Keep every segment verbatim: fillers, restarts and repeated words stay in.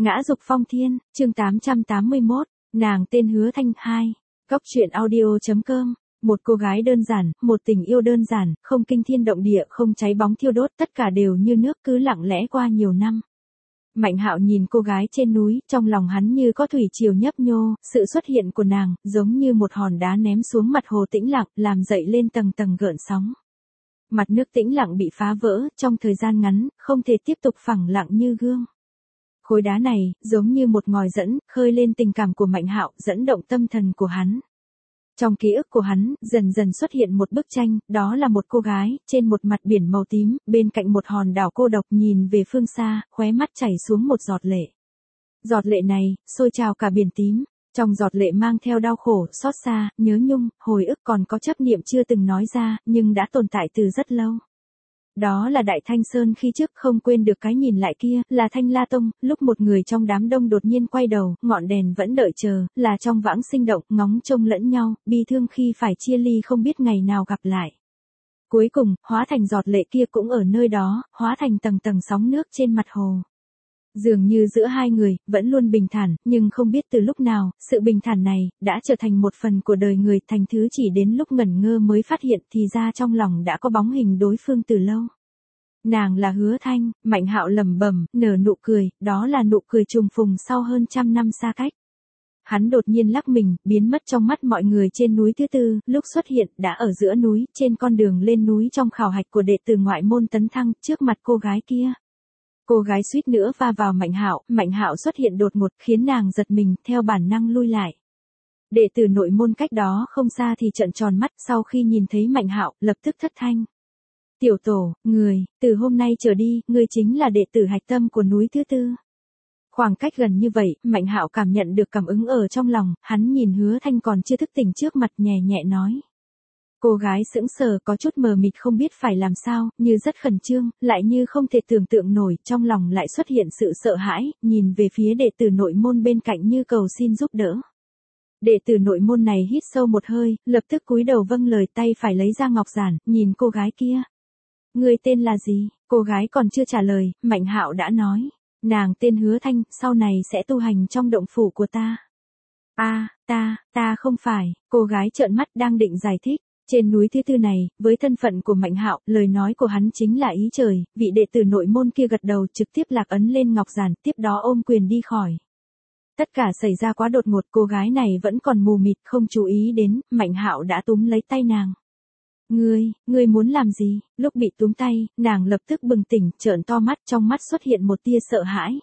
Ngã dục phong thiên, chương tám trăm tám mươi mốt, nàng tên Hứa Thanh hai. Góc truyện audio.com. Một cô gái đơn giản, một tình yêu đơn giản, không kinh thiên động địa, không cháy bóng thiêu đốt, tất cả đều như nước cứ lặng lẽ qua nhiều năm. Mạnh Hạo nhìn cô gái trên núi, trong lòng hắn như có thủy triều nhấp nhô, sự xuất hiện của nàng, giống như một hòn đá ném xuống mặt hồ tĩnh lặng, làm dậy lên tầng tầng gợn sóng. Mặt nước tĩnh lặng bị phá vỡ, trong thời gian ngắn, không thể tiếp tục phẳng lặng như gương. Khối đá này, giống như một ngòi dẫn, khơi lên tình cảm của Mạnh Hạo, dẫn động tâm thần của hắn. Trong ký ức của hắn, dần dần xuất hiện một bức tranh, đó là một cô gái, trên một mặt biển màu tím, bên cạnh một hòn đảo cô độc nhìn về phương xa, khóe mắt chảy xuống một giọt lệ. Giọt lệ này, sôi trào cả biển tím, trong giọt lệ mang theo đau khổ, xót xa, nhớ nhung, hồi ức còn có chấp niệm chưa từng nói ra, nhưng đã tồn tại từ rất lâu. Đó là Đại Thanh Sơn khi trước không quên được cái nhìn lại kia, là Thanh La Tông, lúc một người trong đám đông đột nhiên quay đầu, ngọn đèn vẫn đợi chờ, là trong vãng sinh động, ngóng trông lẫn nhau, bi thương khi phải chia ly không biết ngày nào gặp lại. Cuối cùng, hóa thành giọt lệ kia cũng ở nơi đó, hóa thành tầng tầng sóng nước trên mặt hồ. Dường như giữa hai người, vẫn luôn bình thản, nhưng không biết từ lúc nào, sự bình thản này, đã trở thành một phần của đời người, thành thứ chỉ đến lúc ngẩn ngơ mới phát hiện thì ra trong lòng đã có bóng hình đối phương từ lâu. Nàng là Hứa Thanh, Mạnh Hạo lẩm bẩm, nở nụ cười, đó là nụ cười trùng phùng sau hơn trăm năm xa cách. Hắn đột nhiên lắc mình, biến mất trong mắt mọi người trên núi thứ tư, lúc xuất hiện, đã ở giữa núi, trên con đường lên núi trong khảo hạch của đệ tử ngoại môn tấn thăng, trước mặt cô gái kia. Cô gái suýt nữa va vào Mạnh Hạo, Mạnh Hạo xuất hiện đột ngột khiến nàng giật mình, theo bản năng lui lại. Đệ tử nội môn cách đó không xa thì trợn tròn mắt, sau khi nhìn thấy Mạnh Hạo, lập tức thất thanh. Tiểu tổ, người, từ hôm nay trở đi, ngươi chính là đệ tử hạch tâm của núi thứ tư. Khoảng cách gần như vậy, Mạnh Hạo cảm nhận được cảm ứng ở trong lòng, hắn nhìn Hứa Thanh còn chưa thức tỉnh trước mặt nhẹ nhẹ nói. Cô gái sững sờ có chút mờ mịt không biết phải làm sao, như rất khẩn trương, lại như không thể tưởng tượng nổi, trong lòng lại xuất hiện sự sợ hãi, nhìn về phía đệ tử nội môn bên cạnh như cầu xin giúp đỡ. Đệ tử nội môn này hít sâu một hơi, lập tức cúi đầu vâng lời, tay phải lấy ra ngọc giản, nhìn cô gái kia. Người tên là gì? Cô gái còn chưa trả lời, Mạnh Hạo đã nói. Nàng tên Hứa Thanh, sau này sẽ tu hành trong động phủ của ta. A, à, ta, ta không phải, cô gái trợn mắt đang định giải thích. Trên núi thứ tư này, với thân phận của Mạnh Hạo, lời nói của hắn chính là ý trời, vị đệ tử nội môn kia gật đầu trực tiếp lạc ấn lên ngọc giản, tiếp đó ôm quyền đi khỏi. Tất cả xảy ra quá đột ngột, cô gái này vẫn còn mù mịt không chú ý đến, Mạnh Hạo đã túm lấy tay nàng. Ngươi, ngươi muốn làm gì? Lúc bị túm tay, nàng lập tức bừng tỉnh, trợn to mắt, trong mắt xuất hiện một tia sợ hãi.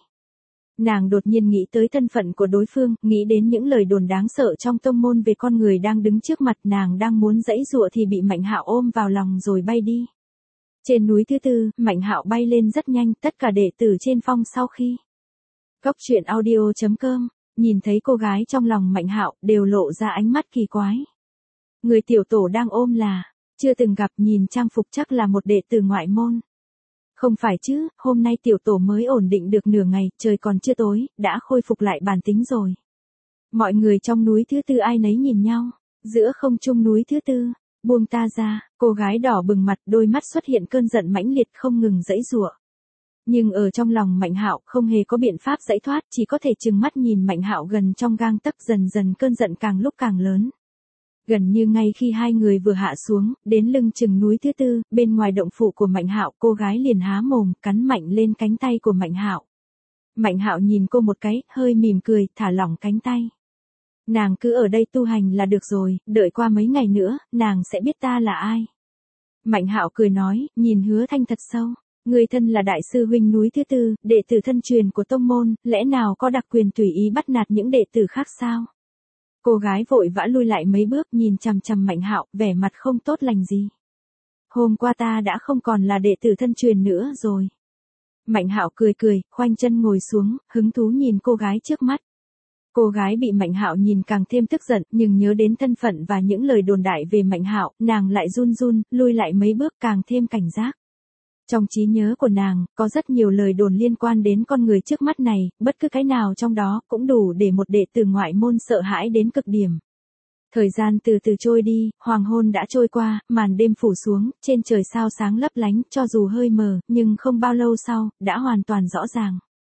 Nàng đột nhiên nghĩ tới thân phận của đối phương, nghĩ đến những lời đồn đáng sợ trong tông môn về con người đang đứng trước mặt, nàng đang muốn giãy giụa thì bị Mạnh Hạo ôm vào lòng rồi bay đi. Trên núi thứ tư, Mạnh Hạo bay lên rất nhanh, tất cả đệ tử trên phong sau khi. Góc truyện audio.com, nhìn thấy cô gái trong lòng Mạnh Hạo, đều lộ ra ánh mắt kỳ quái. Người tiểu tổ đang ôm là, chưa từng gặp, nhìn trang phục chắc là một đệ tử ngoại môn. Không phải chứ, hôm nay tiểu tổ mới ổn định được nửa ngày, trời còn chưa tối, đã khôi phục lại bản tính rồi. Mọi người trong núi thứ tư ai nấy nhìn nhau, giữa không trung núi thứ tư, buông ta ra, cô gái đỏ bừng mặt, đôi mắt xuất hiện cơn giận mãnh liệt không ngừng giãy giụa. Nhưng ở trong lòng Mạnh Hạo không hề có biện pháp giải thoát, chỉ có thể trừng mắt nhìn Mạnh Hạo gần trong gang tấc, dần dần cơn giận càng lúc càng lớn. Gần như ngay khi hai người vừa hạ xuống, đến lưng chừng núi thứ tư, bên ngoài động phủ của Mạnh Hạo, cô gái liền há mồm, cắn mạnh lên cánh tay của Mạnh Hạo. Mạnh Hạo nhìn cô một cái, hơi mỉm cười, thả lỏng cánh tay. Nàng cứ ở đây tu hành là được rồi, đợi qua mấy ngày nữa, nàng sẽ biết ta là ai. Mạnh Hạo cười nói, nhìn Hứa Thanh thật sâu. Người thân là đại sư huynh núi thứ tư, đệ tử thân truyền của tông môn, lẽ nào có đặc quyền tùy ý bắt nạt những đệ tử khác sao? Cô gái vội vã lui lại mấy bước, nhìn chằm chằm Mạnh Hạo, vẻ mặt không tốt lành gì. Hôm qua ta đã không còn là đệ tử thân truyền nữa rồi. Mạnh Hạo cười cười, khoanh chân ngồi xuống, hứng thú nhìn cô gái trước mắt. Cô gái bị Mạnh Hạo nhìn càng thêm tức giận, nhưng nhớ đến thân phận và những lời đồn đại về Mạnh Hạo, nàng lại run run, lui lại mấy bước càng thêm cảnh giác. Trong trí nhớ của nàng, có rất nhiều lời đồn liên quan đến con người trước mắt này, bất cứ cái nào trong đó cũng đủ để một đệ tử ngoại môn sợ hãi đến cực điểm. Thời gian từ từ trôi đi, hoàng hôn đã trôi qua, màn đêm phủ xuống, trên trời sao sáng lấp lánh, cho dù hơi mờ, nhưng không bao lâu sau, đã hoàn toàn rõ ràng.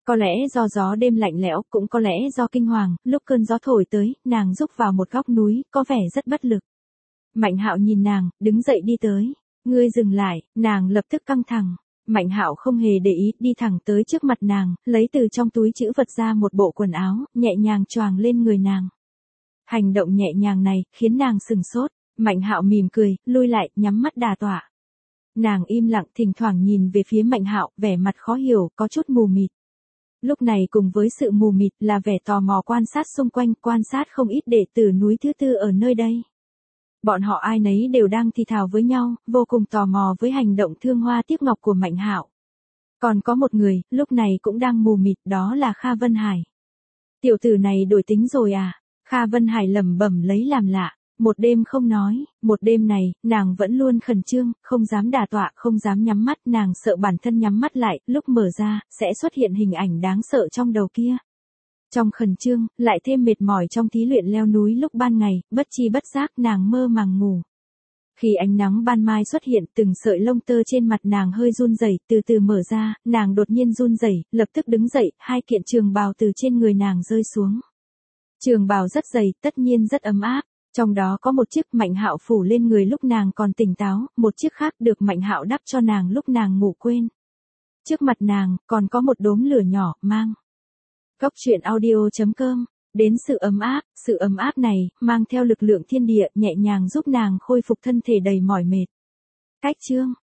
Có lẽ do gió đêm lạnh lẽo, cũng có lẽ do kinh hoàng, lúc cơn gió thổi tới, nàng rúc vào một góc núi, có vẻ rất bất lực. Mạnh Hạo nhìn nàng, đứng dậy đi tới. Ngươi dừng lại, nàng lập tức căng thẳng. Mạnh Hạo không hề để ý, đi thẳng tới trước mặt nàng, lấy từ trong túi trữ vật ra một bộ quần áo, nhẹ nhàng choàng lên người nàng. Hành động nhẹ nhàng này, khiến nàng sừng sốt. Mạnh Hạo mỉm cười, lui lại, nhắm mắt đà tọa. Nàng im lặng, thỉnh thoảng nhìn về phía Mạnh Hạo, vẻ mặt khó hiểu, có chút mù mịt. Lúc này cùng với sự mù mịt là vẻ tò mò quan sát xung quanh, quan sát không ít đệ tử núi thứ tư ở nơi đây. Bọn họ ai nấy đều đang thì thào với nhau, vô cùng tò mò với hành động thương hoa tiếc ngọc của Mạnh Hạo. Còn có một người, lúc này cũng đang mù mịt, đó là Kha Vân Hải. Tiểu tử này đổi tính rồi à? Kha Vân Hải lẩm bẩm lấy làm lạ. Một đêm không nói, một đêm này, nàng vẫn luôn khẩn trương, không dám đả tọa, không dám nhắm mắt, nàng sợ bản thân nhắm mắt lại, lúc mở ra, sẽ xuất hiện hình ảnh đáng sợ trong đầu kia. Trong khẩn trương, lại thêm mệt mỏi trong thí luyện leo núi lúc ban ngày, bất chi bất giác nàng mơ màng ngủ. Khi ánh nắng ban mai xuất hiện, từng sợi lông tơ trên mặt nàng hơi run rẩy, từ từ mở ra, nàng đột nhiên run rẩy, lập tức đứng dậy, hai kiện trường bào từ trên người nàng rơi xuống. Trường bào rất dày, tất nhiên rất ấm áp. Trong đó có một chiếc Mạnh Hạo phủ lên người lúc nàng còn tỉnh táo, một chiếc khác được Mạnh Hạo đắp cho nàng lúc nàng ngủ quên. Trước mặt nàng, còn có một đốm lửa nhỏ, mang. Góc truyện audio chấm com, đến sự ấm áp, sự ấm áp này, mang theo lực lượng thiên địa, nhẹ nhàng giúp nàng khôi phục thân thể đầy mỏi mệt. Cách chương.